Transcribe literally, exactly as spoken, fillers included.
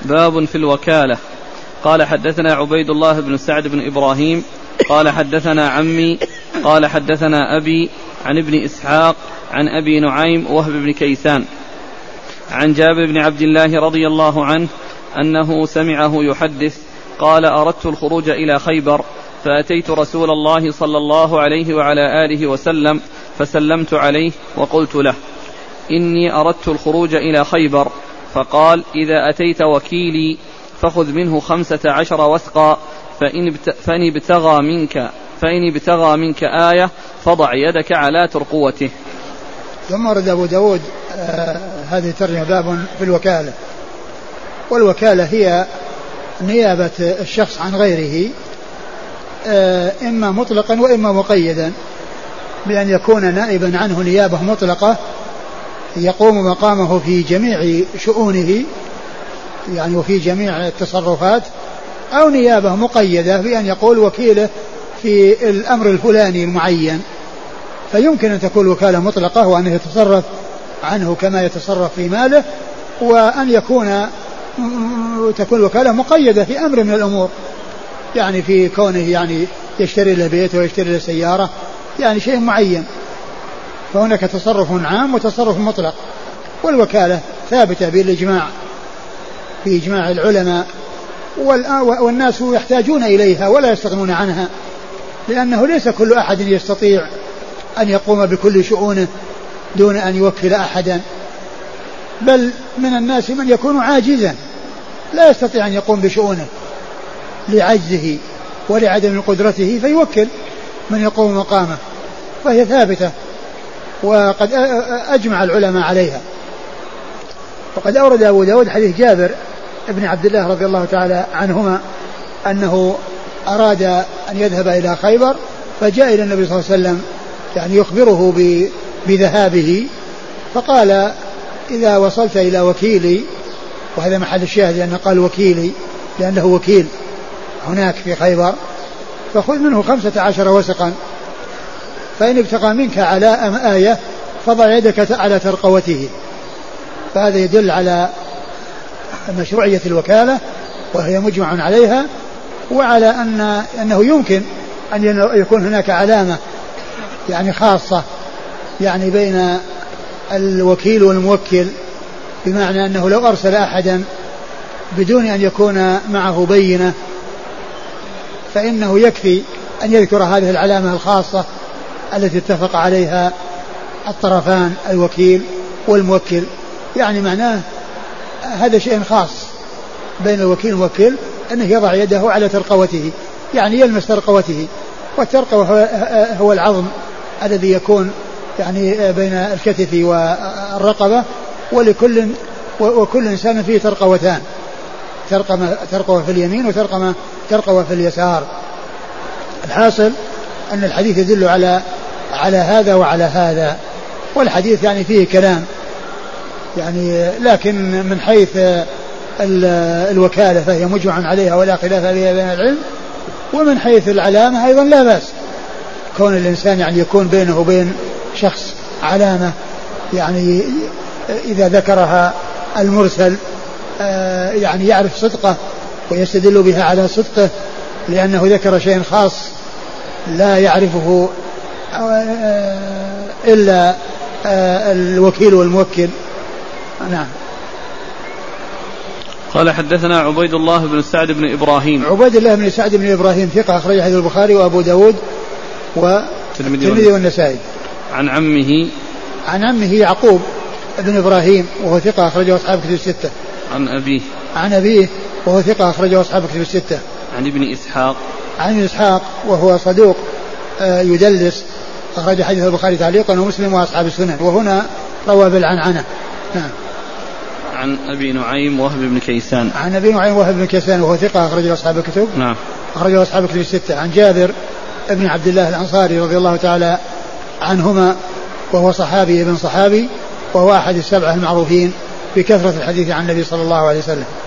باب في الوكالة. قال حدثنا عبيد الله بن سعد بن إبراهيم قال حدثنا عمي قال حدثنا أبي عن ابن إسحاق عن أبي نعيم وهب بن كيسان عن جابر بن عبد الله رضي الله عنه أنه سمعه يحدث قال أردت الخروج إلى خيبر فأتيت رسول الله صلى الله عليه وعلى آله وسلم فسلمت عليه وقلت له إني أردت الخروج إلى خيبر، فقال إذا أتيت وكيلي فخذ منه خمسة عشر وثقا فإن ابتغى منك فإن ابتغى منك آية فضع يدك على ترقوته. ثم ورد أبو داود آه هذه ترجمة باب في الوكالة. والوكالة هي نيابة الشخص عن غيره آه إما مطلقا وإما مقيدا، بأن يكون نائبا عنه نيابة مطلقة يقوم مقامه في جميع شؤونه يعني وفي جميع التصرفات، أو نيابة مقيدة بأن يقول وكيله في الأمر الفلاني المعين. فيمكن أن تكون وكالة مطلقة وأنه يتصرف عنه كما يتصرف في ماله، وأن يكون تكون وكالة مقيدة في أمر من الأمور، يعني في كونه يعني يشتري له بيت ويشتري له سيارة، يعني شيء معين. فهناك تصرف عام وتصرف مطلق. والوكالة ثابتة بالإجماع في إجماع العلماء، والناس يحتاجون إليها ولا يستغنون عنها، لأنه ليس كل أحد يستطيع أن يقوم بكل شؤونه دون أن يوكل أحدا، بل من الناس من يكون عاجزا لا يستطيع أن يقوم بشؤونه لعجزه ولعدم قدرته فيوكل من يقوم مقامه، فهي ثابتة وقد أجمع العلماء عليها. وقد أورد أبو داود حديث جابر ابن عبد الله رضي الله تعالى عنهما أنه أراد أن يذهب إلى خيبر، فجاء إلى النبي صلى الله عليه وسلم يعني يخبره بذهابه، فقال إذا وصلت إلى وكيلي، وهذا محل الشاهد لأنه قال وكيلي لأنه وكيل هناك في خيبر، فخذ منه خمسة عشر وسقا، فإن ابتغى منك على آية فضع يدك على ترقوته. فهذا يدل على مشروعية الوكالة وهي مجمع عليها، وعلى أن أنه يمكن أن يكون هناك علامة يعني خاصة يعني بين الوكيل والموكل، بمعنى أنه لو أرسل أحدا بدون أن يكون معه بينة فإنه يكفي أن يذكر هذه العلامة الخاصة التي اتفق عليها الطرفان الوكيل والموكل، يعني معناه هذا شيء خاص بين الوكيل والموكل أنه يضع يده على ترقوته، يعني يلمس ترقوته، والترقوة هو العظم الذي يكون يعني بين الكتف والرقبة، ولكل وكل إنسان فيه ترقوتان، ترقوة في اليمين وترقوة ترقوة في اليسار. الحاصل أن الحديث يدل على على هذا وعلى هذا، والحديث يعني فيه كلام يعني، لكن من حيث الوكالة فهي مجمع عليها ولا خلاف عليها بين العلم، ومن حيث العلامة أيضا لا بأس كون الإنسان يعني يكون بينه وبين شخص علامة، يعني إذا ذكرها المرسل يعني يعرف صدقه ويستدل بها على صدقه، لأنه ذكر شيء خاص لا يعرفه إلا الوكيل والموكل. نعم. قال حدثنا عبيد الله بن سعد بن إبراهيم. عبيد الله بن سعد بن إبراهيم ثقة أخرج حديث البخاري وأبو داود والترمذي والنسائي. عن عمه عن عمه يعقوب بن إبراهيم وهو ثقة أخرجه أصحاب كتب الستة. عن أبيه عن أبيه وهو ثقة أخرجه أصحاب كتب الستة. عن ابن إسحاق عن إسحاق وهو صدوق يدلس أخرج حديث البخاري تعليقا ومسلم وأصحاب السنن، وهنا روى بالعنعنة. نعم. عن أبي نعيم وهب بن كيسان. عن أبي نعيم وهب بن كيسان وهو ثقة أخرجه أصحاب الكتب. نعم. أخرجه أصحاب الكتب الستة. عن جابر ابن عبد الله الأنصاري رضي الله تعالى عنهما وهو صحابي ابن صحابي، وهو أحد السبعة المعروفين بكثرة الحديث عن النبي صلى الله عليه وسلم.